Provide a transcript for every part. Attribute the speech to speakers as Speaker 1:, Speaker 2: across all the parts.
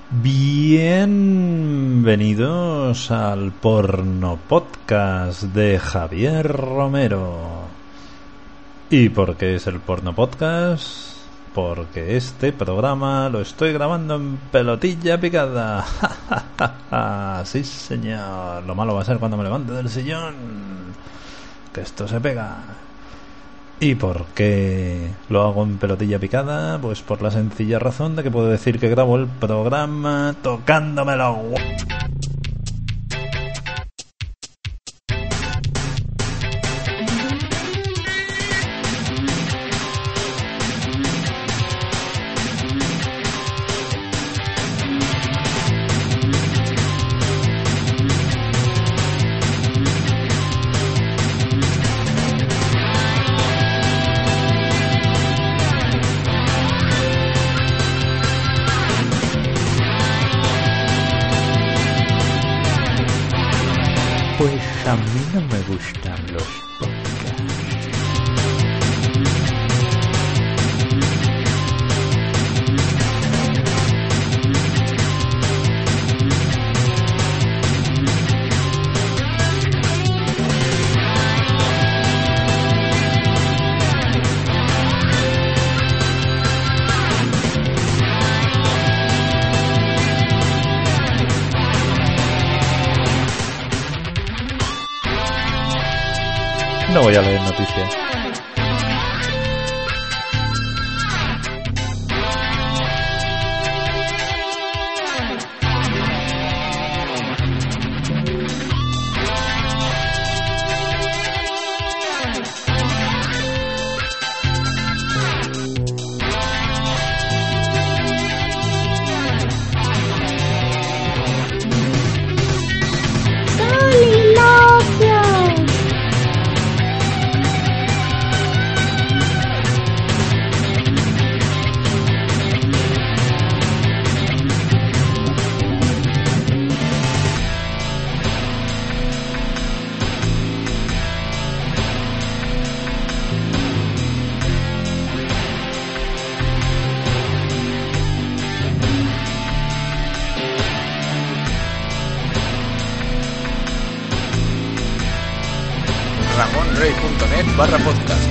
Speaker 1: Bienvenidos al Porno Podcast de Javier Romero. ¿Y por qué es el Porno Podcast? Porque este programa lo estoy grabando en pelotilla picada. Sí, señor. Lo malo va a ser cuando me levante del sillón, que esto se pega. ¿Y por qué lo hago en pelotilla picada? Pues por la sencilla razón de que puedo decir que grabo el programa tocándome los huevos. Pues a mí no me gustan los podcasts. No voy a leer noticias.
Speaker 2: ramonrey.net/podcast.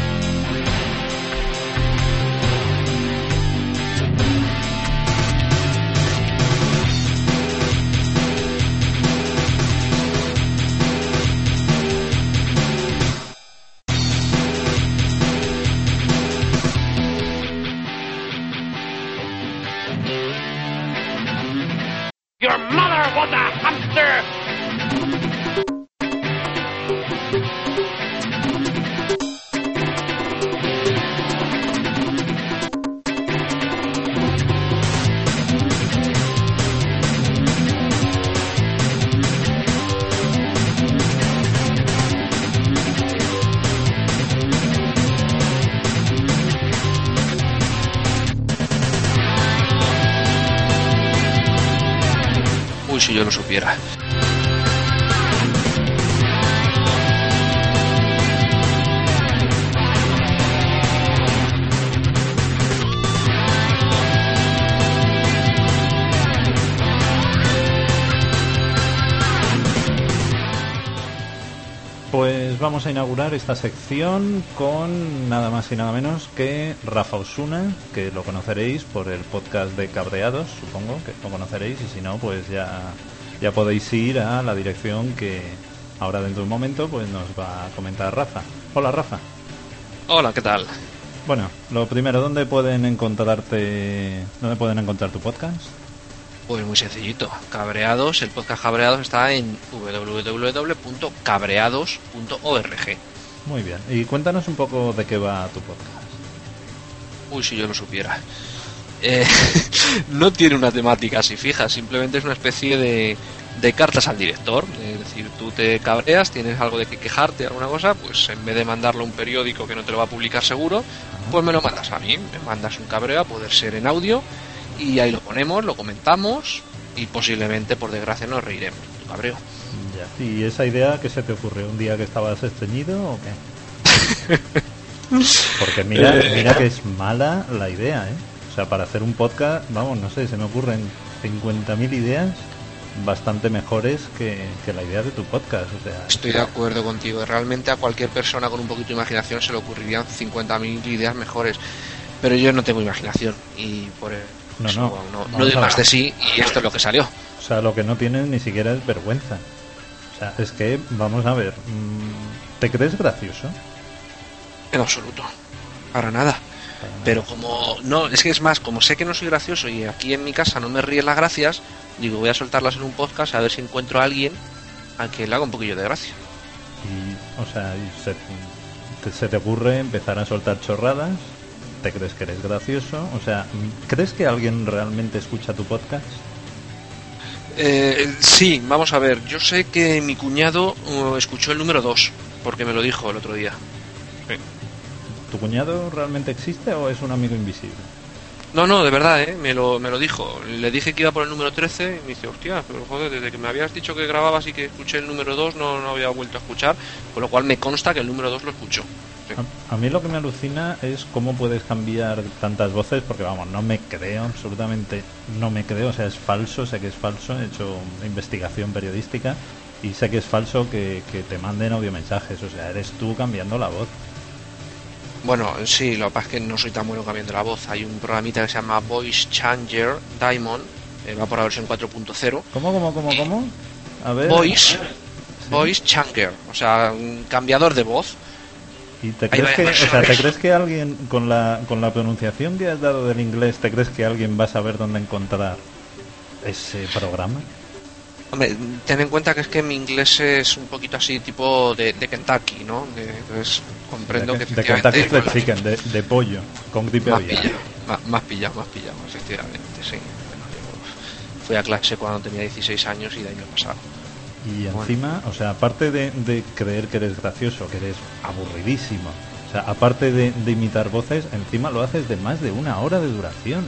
Speaker 3: Your mother was a hamster!
Speaker 2: Uy, si yo lo supiera.
Speaker 1: Pues vamos a inaugurar esta sección con nada más y nada menos que Rafa Osuna, que lo conoceréis por el podcast de Cabreados, supongo que lo conoceréis, y si no, pues ya podéis ir a la dirección que ahora dentro de un momento pues nos va a comentar Rafa. Hola, Rafa.
Speaker 2: Hola, ¿qué tal?
Speaker 1: Bueno, lo primero, ¿dónde pueden encontrar tu podcast?
Speaker 2: Pues muy sencillito. Cabreados, el podcast Cabreados está en www.cabreados.org.
Speaker 1: Muy bien. Y cuéntanos un poco de qué va tu podcast.
Speaker 2: Uy, si yo lo supiera. No tiene una temática así fija, simplemente es una especie de cartas al director. Es decir, tú te cabreas, tienes algo de que quejarte, alguna cosa, pues en vez de mandarlo a un periódico que no te lo va a publicar seguro, pues me lo mandas a mí. Me mandas un cabreo, a poder ser en audio, y ahí lo ponemos, lo comentamos y posiblemente, por desgracia, nos reiremos de tu cabreo.
Speaker 1: Ya. ¿Y esa idea qué se te ocurrió? ¿Un día que estabas estreñido o qué? Porque mira que es mala la idea, ¿eh? O O sea, para hacer un podcast, vamos, no sé, se me ocurren 50.000 ideas bastante mejores que la idea de tu podcast. O sea,
Speaker 2: Estoy de acuerdo contigo. Realmente a cualquier persona con un poquito de imaginación se le ocurrirían 50.000 ideas mejores. Pero yo no tengo imaginación y por eso no doy más de sí, y esto es lo que salió.
Speaker 1: O sea, lo que no tienes ni siquiera es vergüenza. O sea, es que, vamos a ver, ¿te crees gracioso?
Speaker 2: En absoluto. Para nada. Pero como no, es que es más, como sé que no soy gracioso y aquí en mi casa no me ríen las gracias, digo, voy a soltarlas en un podcast a ver si encuentro a alguien a que le haga un poquillo de gracia.
Speaker 1: Y, o sea, se te ocurre empezar a soltar chorradas, te crees que eres gracioso, o sea, ¿crees que alguien realmente escucha tu podcast?
Speaker 2: Sí, vamos a ver, yo sé que mi cuñado escuchó el número 2, porque me lo dijo el otro día.
Speaker 1: ¿Tu cuñado realmente existe o es un amigo invisible?
Speaker 2: No, de verdad, me lo dijo. Le dije que iba por el número 13 y me dice, hostia, pero joder, desde que me habías dicho que grababas y que escuché el número 2 no había vuelto a escuchar, con lo cual me consta que el número 2 lo escuchó. Sí.
Speaker 1: A mí lo que me alucina es cómo puedes cambiar tantas voces, porque vamos, no me creo, absolutamente no me creo, o sea, es falso, sé que es falso, he hecho investigación periodística y sé que es falso que te manden audiomensajes, o sea, eres tú cambiando la voz.
Speaker 2: Bueno, sí, lo que pasa es que no soy tan bueno cambiando la voz. Hay un programita que se llama Voice Changer Diamond, va por la versión 4.0.
Speaker 1: ¿Cómo? A ver.
Speaker 2: Voice Changer, o sea, un cambiador de voz.
Speaker 1: ¿Y te crees que alguien, con la pronunciación que has dado del inglés, te crees que alguien va a saber dónde encontrar ese programa?
Speaker 2: Hombre, ten en cuenta que es que mi inglés es un poquito así, tipo de Kentucky, ¿no? Entonces comprendo que
Speaker 1: de Kentucky Fried Chicken, de pollo, con gripe aviar.
Speaker 2: Más pillado, efectivamente, sí. Bueno, yo fui a clase cuando tenía 16 años y de ahí me he pasado.
Speaker 1: Y encima, o sea, aparte de creer que eres gracioso, que eres aburridísimo, o sea, aparte de imitar voces, encima lo haces de más de 1 hora de duración.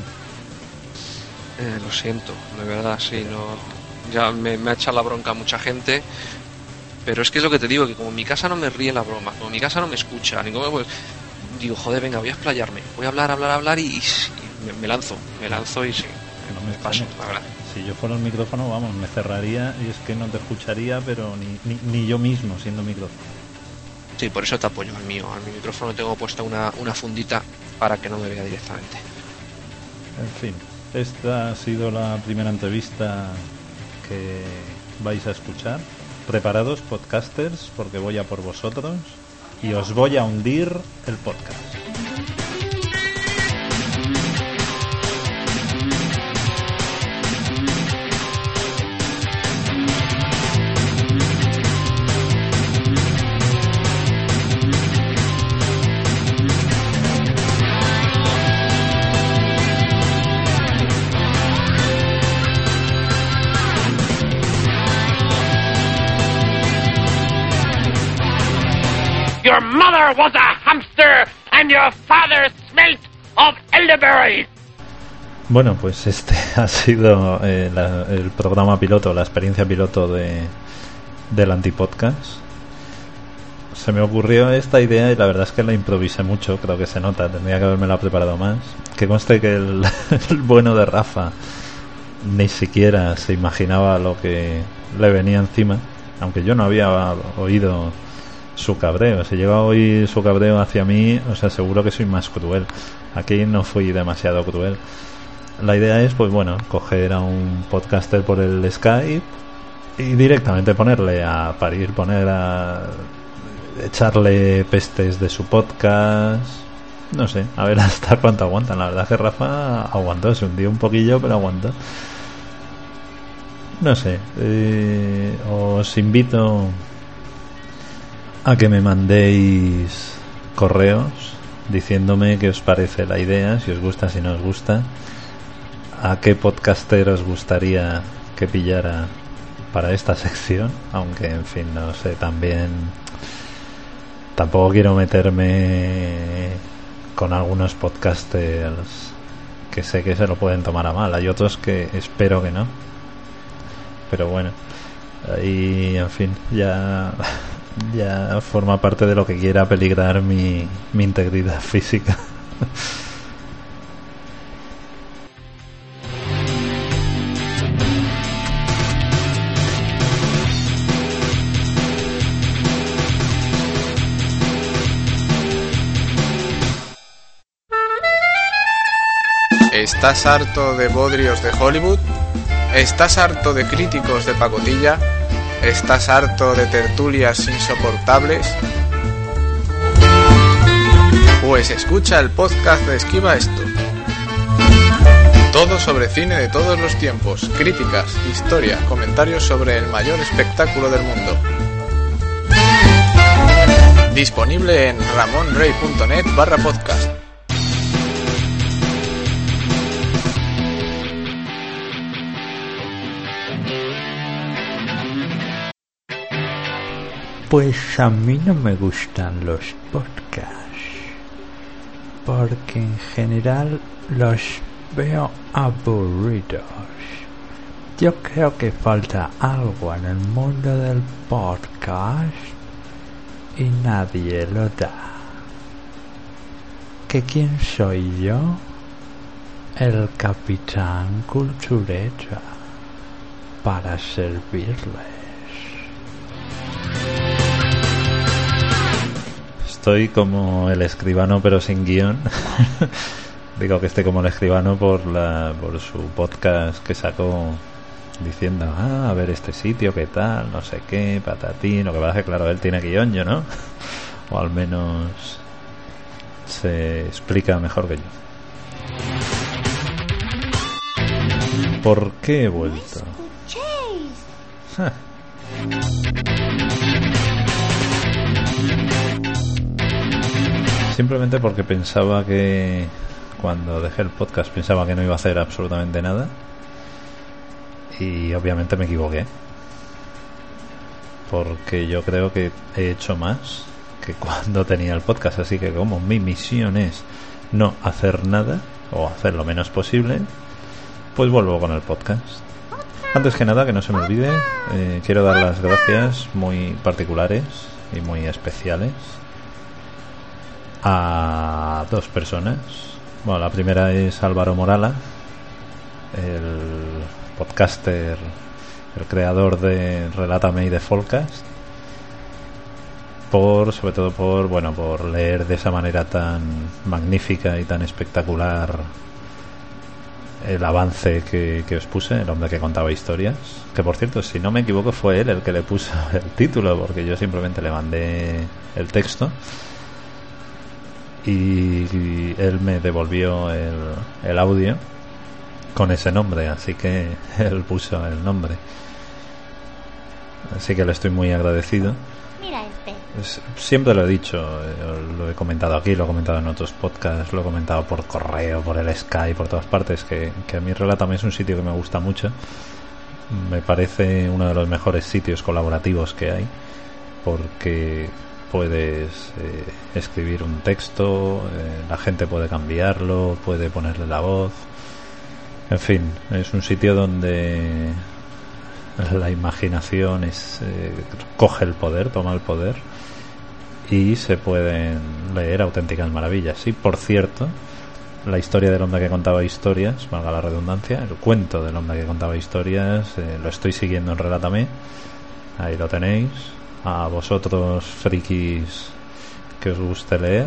Speaker 2: Lo siento, de verdad, sí, no... Ya me ha echado la bronca mucha gente, pero es que es lo que te digo, que como en mi casa no me ríe la broma, como en mi casa no me escucha, pues digo, joder, venga, voy a explayarme, voy a hablar y me lanzo y sí,
Speaker 1: no me
Speaker 2: paso, la verdad.
Speaker 1: Si yo fuera el micrófono, vamos, me cerraría y es que no te escucharía, pero ni yo mismo siendo micrófono.
Speaker 2: Sí, por eso te apoyo al mío. Al mi micrófono tengo puesta una fundita para que no me vea directamente.
Speaker 1: En fin, esta ha sido la primera entrevista que vais a escuchar. Preparados, podcasters, porque voy a por vosotros y os voy a hundir el podcast.
Speaker 3: Your mother was a hamster and your father smelt of elderberries.
Speaker 1: Bueno, pues este ha sido el programa piloto, la experiencia piloto del Antipodcast. Se me ocurrió esta idea y la verdad es que la improvisé mucho, creo que se nota, tendría que habérmela preparado más. Que conste que el bueno de Rafa ni siquiera se imaginaba lo que le venía encima, aunque yo no había oído su cabreo. Si llega a oír su cabreo hacia mí, o sea, seguro que soy más cruel. Aquí no fui demasiado cruel. La idea es, pues bueno, coger a un podcaster por el Skype y directamente ponerle a parir, echarle pestes de su podcast. No sé, a ver hasta cuánto aguantan. La verdad es que Rafa aguantó, se hundió un poquillo, pero aguantó. No sé, os invito a que me mandéis correos diciéndome qué os parece la idea, si os gusta, si no os gusta, a qué podcaster os gustaría que pillara para esta sección, aunque en fin, no sé, tampoco quiero meterme con algunos podcasters que sé que se lo pueden tomar a mal, hay otros que espero que no, pero bueno, ahí en fin, ya forma parte de lo que quiera peligrar mi integridad física.
Speaker 4: ¿Estás harto de bodrios de Hollywood? ¿Estás harto de críticos de pacotilla? ¿Estás harto de tertulias insoportables? Pues escucha el podcast de Esquiva Esto. Todo sobre cine de todos los tiempos, críticas, historia, comentarios sobre el mayor espectáculo del mundo. Disponible en ramonrey.net/podcast.
Speaker 1: Pues a mí no me gustan los podcasts, porque en general los veo aburridos. Yo creo que falta algo en el mundo del podcast y nadie lo da. ¿Que quién soy yo? El Capitán Cultureta, para servirles. Estoy como el escribano pero sin guión. Digo que estoy como el escribano por su podcast que sacó diciendo, a ver este sitio, qué tal, no sé qué, patatín. Lo que pasa es que claro, él tiene guión, yo no. O al menos se explica mejor que yo. ¿Por qué he vuelto? Simplemente porque pensaba que cuando dejé el podcast pensaba que no iba a hacer absolutamente nada y obviamente me equivoqué, porque yo creo que he hecho más que cuando tenía el podcast, así que como mi misión es no hacer nada o hacer lo menos posible, pues vuelvo con el podcast. Antes que nada, que no se me olvide, quiero dar las gracias muy particulares y muy especiales a dos personas. Bueno, la primera es Álvaro Morala, el podcaster, el creador de Relátame y de Folcast, sobre todo por leer de esa manera tan magnífica y tan espectacular el avance que os puse, El hombre que contaba historias, que por cierto, si no me equivoco, fue él el que le puso el título, porque yo simplemente le mandé el texto y él me devolvió el audio con ese nombre, así que él puso el nombre, así que le estoy muy agradecido.
Speaker 5: Mira este.
Speaker 1: Siempre lo he dicho, lo he comentado aquí, lo he comentado en otros podcasts, lo he comentado por correo, por el Skype, por todas partes, que a mí Relátame es un sitio que me gusta mucho. Me parece uno de los mejores sitios colaborativos que hay, porque puedes escribir un texto, la gente puede cambiarlo, puede ponerle la voz, en fin, es un sitio donde la imaginación coge el poder, toma el poder, y se pueden leer auténticas maravillas. Y por cierto, la historia del hombre que contaba historias, valga la redundancia, el cuento del hombre que contaba historias, lo estoy siguiendo en Relátame, ahí lo tenéis. A vosotros frikis que os guste leer,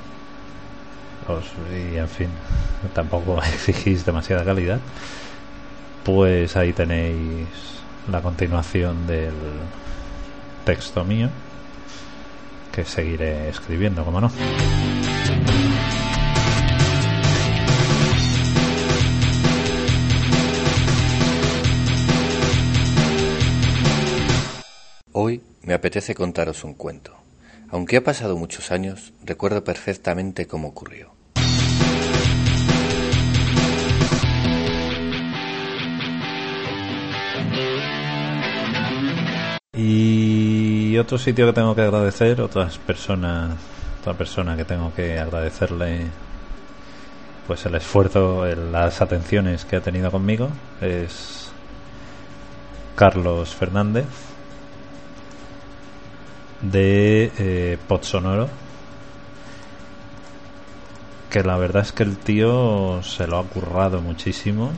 Speaker 1: y en fin, tampoco exigís demasiada calidad, pues ahí tenéis la continuación del texto mío, que seguiré escribiendo, como no.
Speaker 6: Hoy me apetece contaros un cuento. Aunque ha pasado muchos años, recuerdo perfectamente cómo ocurrió.
Speaker 1: Y otro sitio que tengo que agradecer, otra persona que tengo que agradecerle pues el esfuerzo, las atenciones que ha tenido conmigo, es Carlos Fernández, de Podsonoro, que la verdad es que el tío se lo ha currado muchísimo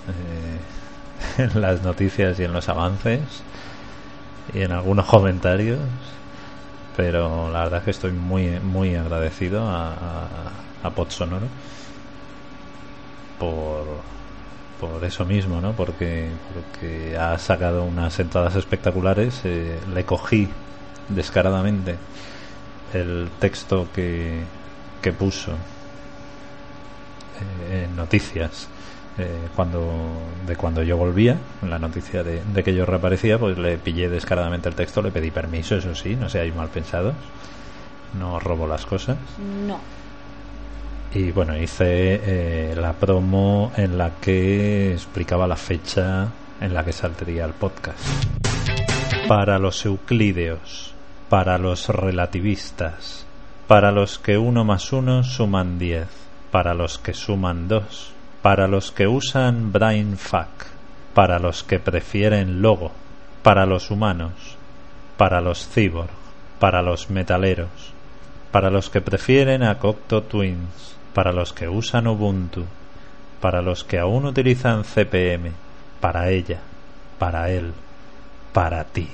Speaker 1: en las noticias y en los avances y en algunos comentarios, pero la verdad es que estoy muy muy agradecido a Podsonoro por eso mismo, ¿no? Porque ha sacado unas entradas espectaculares. Le cogí descaradamente el texto que puso en noticias cuando yo volvía, en la noticia de que yo reaparecía, pues le pillé descaradamente el texto, le pedí permiso, eso sí, no seáis mal pensados, no robo las cosas.
Speaker 5: No.
Speaker 1: Y bueno, hice la promo en la que explicaba la fecha en la que saldría el podcast. Para los euclídeos, para los relativistas, para los que 1 más 1 suman 10, para los que suman 2, para los que usan brainfuck, para los que prefieren logo, para los humanos, para los cyborg, para los metaleros, para los que prefieren a Cocteau Twins, para los que usan Ubuntu, para los que aún utilizan CP/M, para ella, para él, para ti.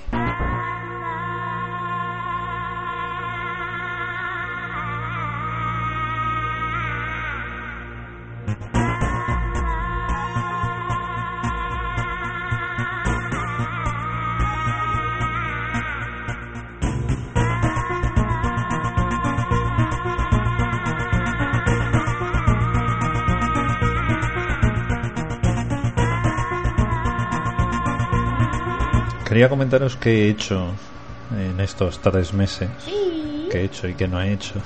Speaker 1: Quería comentaros qué he hecho en estos 3 meses.
Speaker 5: Sí.
Speaker 1: Qué he hecho y qué no he hecho.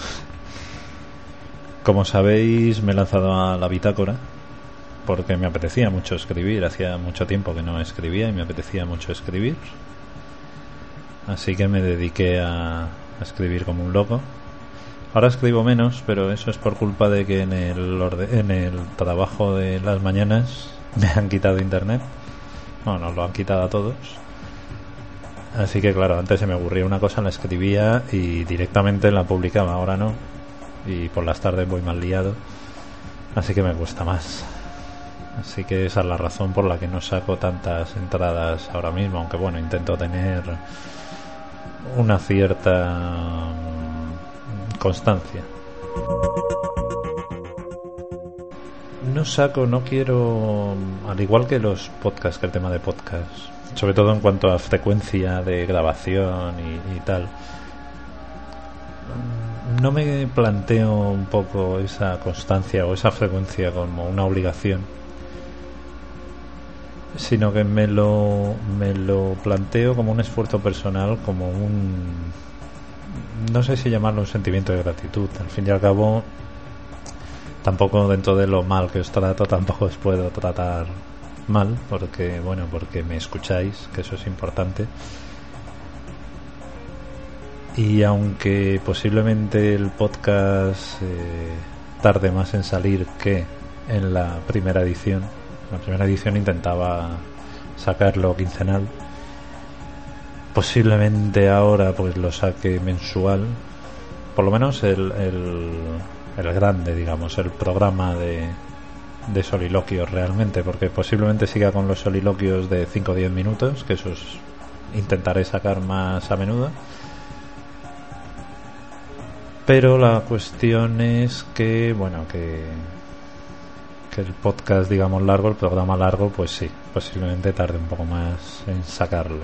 Speaker 1: Como sabéis, me he lanzado a la bitácora porque me apetecía mucho escribir. Hacía mucho tiempo que no escribía y me apetecía mucho escribir. Así que me dediqué a escribir como un loco. Ahora escribo menos, pero eso es por culpa de que en el trabajo de las mañanas me han quitado internet. Bueno, nos lo han quitado a todos. Así que claro, antes se me ocurría una cosa, la escribía y directamente la publicaba, ahora no. Y por las tardes voy más liado, así que me cuesta más. Así que esa es la razón por la que no saco tantas entradas ahora mismo, aunque bueno, intento tener una cierta constancia. No quiero, al igual que los podcasts, que el tema de podcasts, sobre todo en cuanto a frecuencia de grabación y tal, no me planteo un poco esa constancia o esa frecuencia como una obligación, sino que me lo planteo como un esfuerzo personal, como no sé si llamarlo un sentimiento de gratitud. Al fin y al cabo, tampoco, dentro de lo mal que os trato, tampoco os puedo tratar mal, porque me escucháis, que eso es importante. Y aunque posiblemente el podcast tarde más en salir que en la primera edición intentaba sacarlo quincenal, posiblemente ahora pues lo saque mensual, por lo menos el grande, digamos, el programa de soliloquios realmente, porque posiblemente siga con los soliloquios de 5 o 10 minutos, que esos intentaré sacar más a menudo. Pero la cuestión es que el podcast, digamos, largo, el programa largo, pues sí, posiblemente tarde un poco más en sacarlo.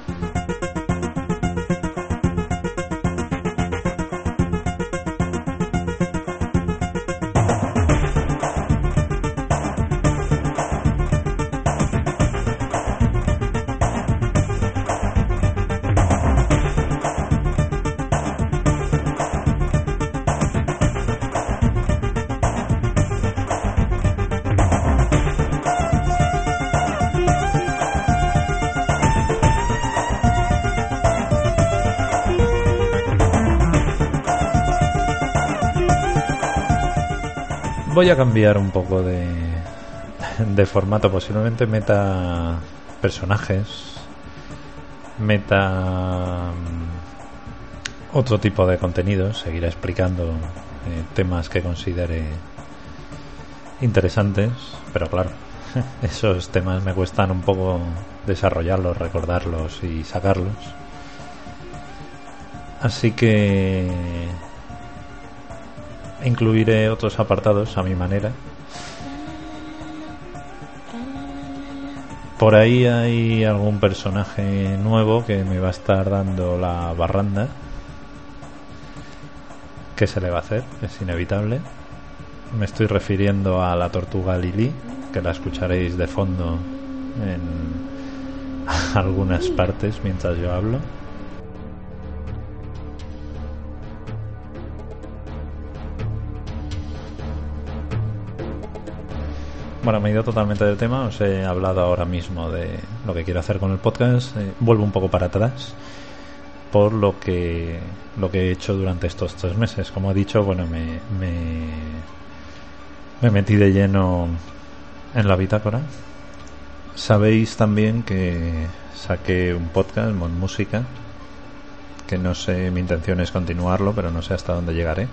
Speaker 1: Voy a cambiar un poco de formato. Posiblemente meta personajes, meta otro tipo de contenidos. Seguiré explicando temas que considere interesantes, pero claro, esos temas me cuestan un poco desarrollarlos, recordarlos y sacarlos. Así que incluiré otros apartados a mi manera Por ahí hay algún personaje nuevo que me va a estar dando la barranda. ¿Qué se le va a hacer? Es inevitable. Me estoy refiriendo a la tortuga Lili, que la escucharéis de fondo en algunas partes mientras yo hablo. Bueno, me he ido totalmente del tema. Os he hablado ahora mismo de lo que quiero hacer con el podcast. Vuelvo un poco para atrás por lo que he hecho durante estos 3 meses. Como he dicho, bueno, me metí de lleno en la bitácora. Sabéis también que saqué un podcast, Mon Música, que no sé, mi intención es continuarlo, pero no sé hasta dónde llegaré.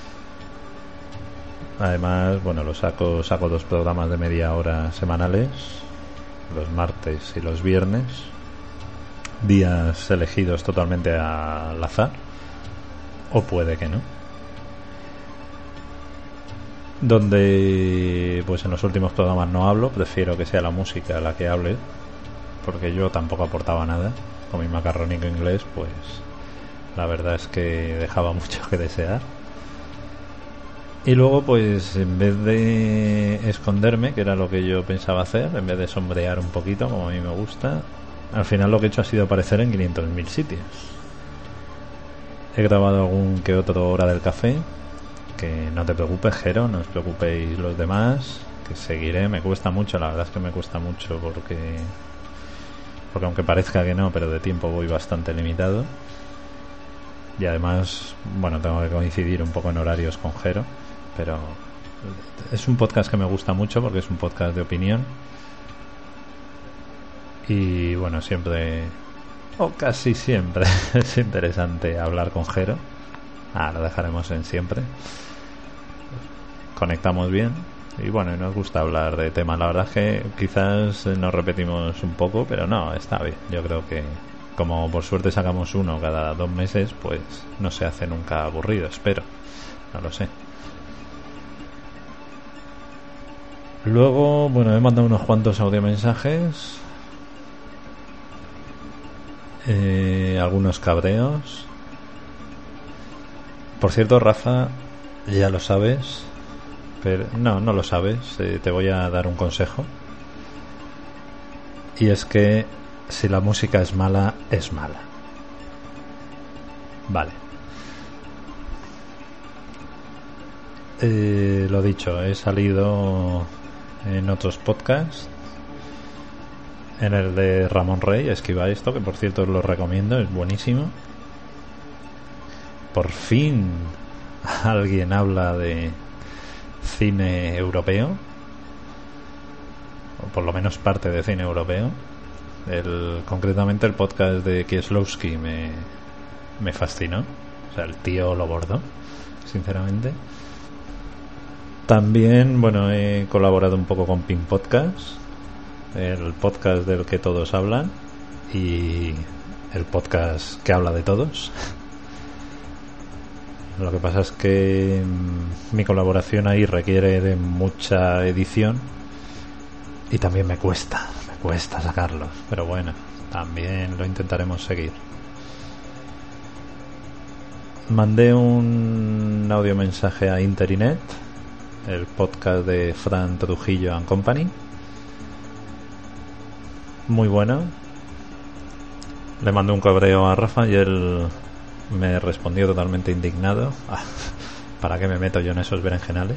Speaker 1: Además, bueno, saco 2 programas de media hora semanales, los martes y los viernes, días elegidos totalmente al azar, o puede que no, donde pues en los últimos programas no hablo, prefiero que sea la música la que hable, porque yo tampoco aportaba nada. Con mi macarrónico inglés, pues la verdad es que dejaba mucho que desear. Y luego, pues en vez de esconderme, que era lo que yo pensaba hacer, en vez de sombrear un poquito, como a mí me gusta, al final lo que he hecho ha sido aparecer en 500.000 sitios. He grabado algún que otro Hora del Café, que no te preocupes, Jero, no os preocupéis los demás, que seguiré. Me cuesta mucho, la verdad es que me cuesta mucho, porque aunque parezca que no, pero de tiempo voy bastante limitado. Y además, bueno, tengo que coincidir un poco en horarios con Jero, pero es un podcast que me gusta mucho porque es un podcast de opinión. Y bueno, siempre, o casi siempre, es interesante hablar con Jero. Lo dejaremos en siempre. Conectamos bien y bueno, nos gusta hablar de temas. La verdad es que quizás nos repetimos un poco, pero no, está bien. Yo creo que como por suerte sacamos uno cada 2 meses, pues no se hace nunca aburrido, espero. No lo sé. Luego, bueno, he mandado unos cuantos audiomensajes, algunos cabreos. Por cierto, Rafa, ya lo sabes, pero no lo sabes. Te voy a dar un consejo, y es que si la música es mala, es mala. Vale. Lo dicho, he salido en otros podcasts. En el de Ramón Rey, esquiva esto, que por cierto os lo recomiendo, es buenísimo. Por fin alguien habla de cine europeo, o por lo menos parte de cine europeo. Concretamente el podcast de Kieslowski me fascinó. O sea, el tío lo bordó, sinceramente. También, bueno, he colaborado un poco con Pin Podcast, el podcast del que todos hablan y el podcast que habla de todos. Lo que pasa es que mi colaboración ahí requiere de mucha edición y también me cuesta sacarlos, pero bueno, también lo intentaremos seguir. Mandé un audiomensaje a Interinet, el podcast de Fran Trujillo and Company, muy bueno. Le mandé un cabreo a Rafa y él me respondió totalmente indignado. ¿Para qué me meto yo en esos berenjenales?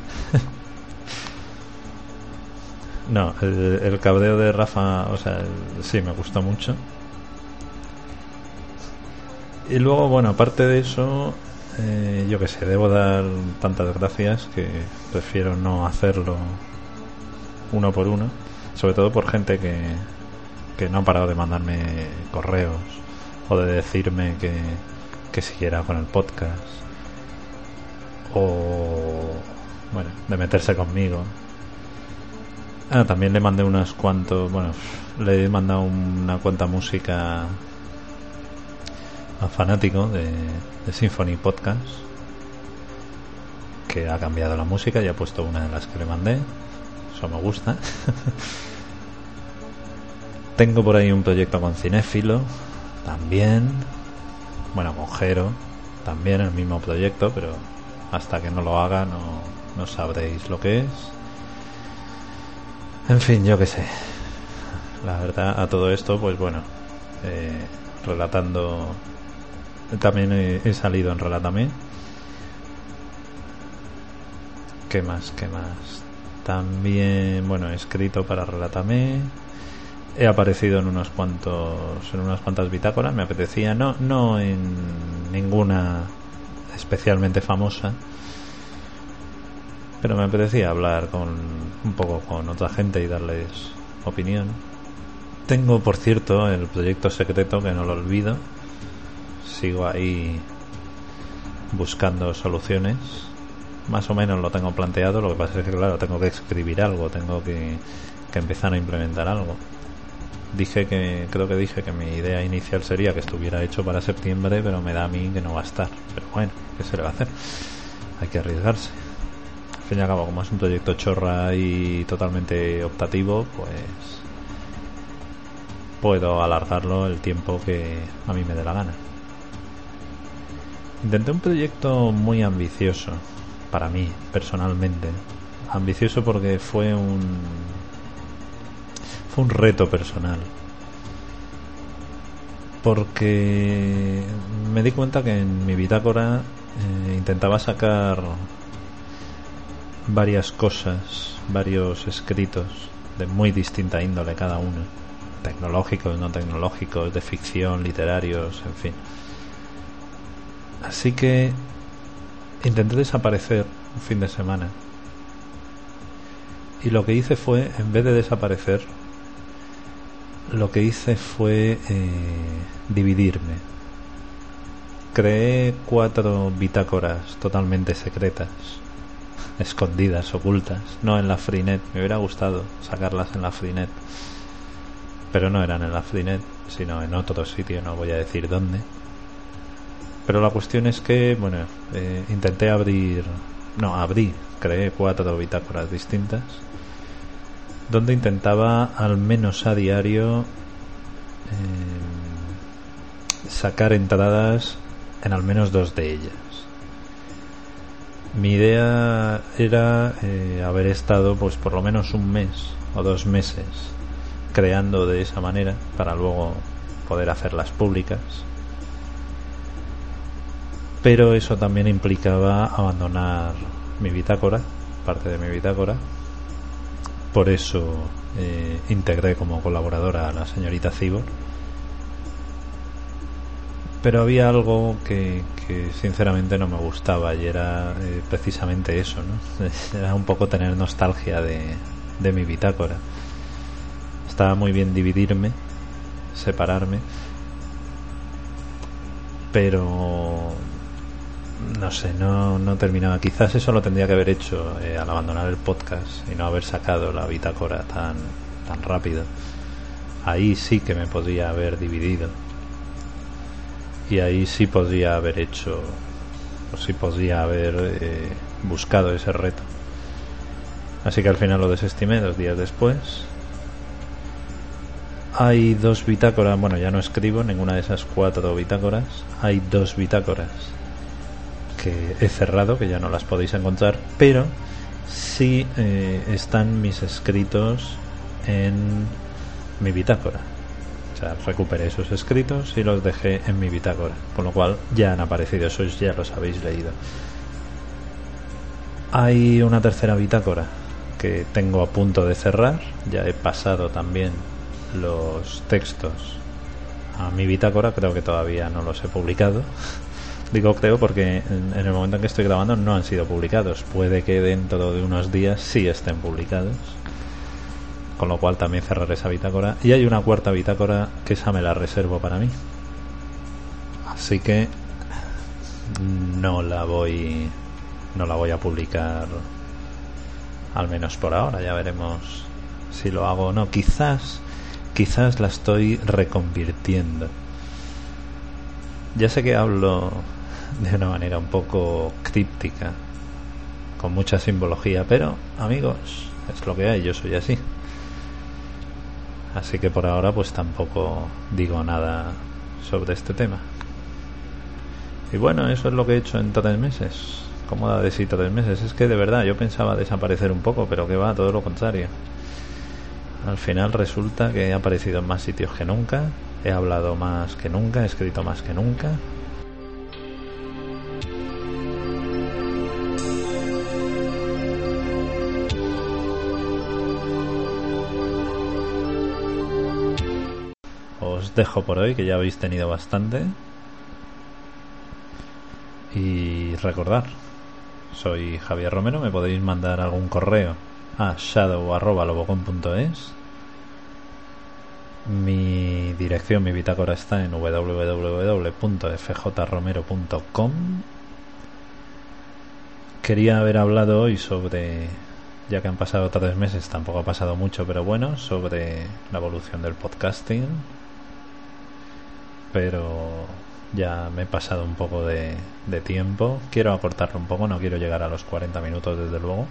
Speaker 1: No, el cabreo de Rafa, o sea, sí, me gustó mucho. Y luego, bueno, aparte de eso, yo que sé, debo dar tantas gracias que prefiero no hacerlo uno por uno, sobre todo por gente que no ha parado de mandarme correos o de decirme que siguiera con el podcast, o bueno, de meterse conmigo. También le mandé unos cuantos, bueno, le he mandado una cuanta música a fanático de Symphony Podcast, que ha cambiado la música y ha puesto una de las que le mandé. Eso me gusta. Tengo por ahí un proyecto con Cinéfilo también, bueno, con Jero también, el mismo proyecto, pero hasta que no lo haga no sabréis lo que es. En fin, yo qué sé. La verdad, a todo esto, pues bueno, relatando, también he salido en Relátame. ¿Qué más? También, bueno, he escrito para Relátame. He aparecido en unas cuantas bitácoras. Me apetecía, no en ninguna especialmente famosa, pero me apetecía hablar un poco con otra gente y darles opinión. Tengo, por cierto, el proyecto secreto, que no lo olvido. Sigo ahí buscando soluciones. Más o menos lo tengo planteado. Lo que pasa es que, claro, tengo que escribir algo, tengo que empezar a implementar algo. Creo que dije que mi idea inicial sería que estuviera hecho para septiembre, pero me da a mí que no va a estar. Pero bueno, ¿qué se le va a hacer? Hay que arriesgarse. Al fin y al cabo, como es un proyecto chorra y totalmente optativo, pues puedo alargarlo el tiempo que a mí me dé la gana. Intenté un proyecto muy ambicioso para mí, personalmente. Ambicioso porque fue un reto personal, porque me di cuenta que en mi bitácora intentaba sacar varias cosas, varios escritos de muy distinta índole cada uno, tecnológicos, no tecnológicos, de ficción, literarios, en fin. Así que intenté desaparecer un fin de semana, y lo que hice fue, en vez de desaparecer, lo que hice fue dividirme. Creé 4 bitácoras totalmente secretas, escondidas, ocultas, no en la Freenet. Me hubiera gustado sacarlas en la Freenet, pero no eran en la Freenet, sino en otro sitio, no voy a decir dónde. Pero la cuestión es que, bueno, creé 4 bitácoras distintas, donde intentaba al menos a diario sacar entradas en al menos 2 de ellas. Mi idea era haber estado pues por lo menos un mes o 2 meses creando de esa manera para luego poder hacerlas públicas, pero eso también implicaba abandonar mi bitácora, parte de mi bitácora. Por eso integré como colaboradora a la señorita Cibor. Pero había algo que sinceramente no me gustaba, y era precisamente eso, ¿no? Era un poco tener nostalgia de mi bitácora. Estaba muy bien dividirme, separarme, pero no sé, no terminaba. Quizás eso lo tendría que haber hecho al abandonar el podcast y no haber sacado la bitácora tan rápido. Ahí sí que me podría haber dividido, y ahí sí podría haber hecho, o sí podría haber buscado ese reto. Así que al final lo desestimé 2 días después. Hay 2 bitácoras, bueno, ya no escribo ninguna de esas 4 bitácoras. Hay 2 bitácoras que he cerrado, que ya no las podéis encontrar, pero sí están mis escritos en mi bitácora. O sea, recuperé esos escritos y los dejé en mi bitácora, con lo cual ya han aparecido, esos ya los habéis leído. Hay una tercera bitácora que tengo a punto de cerrar. Ya he pasado también los textos a mi bitácora, creo que todavía no los he publicado. Digo creo porque en el momento en que estoy grabando no han sido publicados. Puede que dentro de unos días sí estén publicados, con lo cual también cerraré esa bitácora. Y hay una 4ª bitácora que esa me la reservo para mí, así que no la voy a publicar, al menos por ahora. Ya veremos si lo hago o no. Quizás la estoy reconvirtiendo. Ya sé que hablo de una manera un poco críptica, con mucha simbología, pero amigos, es lo que hay, yo soy así. Así que por ahora pues tampoco digo nada sobre este tema. Y bueno, eso es lo que he hecho en 3 meses. ¿Cómo da de sí 3 meses? Es que de verdad yo pensaba desaparecer un poco, pero que va, todo lo contrario. Al final resulta que he aparecido en más sitios que nunca, he hablado más que nunca, he escrito más que nunca. Os dejo por hoy, que ya habéis tenido bastante. Y recordad, soy Javier Romero, me podéis mandar algún correo a shadow@lobocon.es. Mi dirección, mi bitácora está en www.fjromero.com. Quería haber hablado hoy sobre, ya que han pasado 3 meses, tampoco ha pasado mucho, pero bueno, sobre la evolución del podcasting. Pero ya me he pasado un poco de tiempo. Quiero acortarlo un poco, no quiero llegar a los 40 minutos desde luego.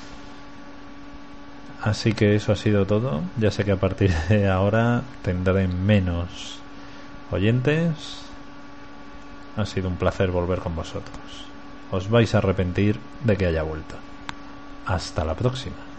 Speaker 1: Así que eso ha sido todo. Ya sé que a partir de ahora tendré menos oyentes. Ha sido un placer volver con vosotros. Os vais a arrepentir de que haya vuelto. Hasta la próxima.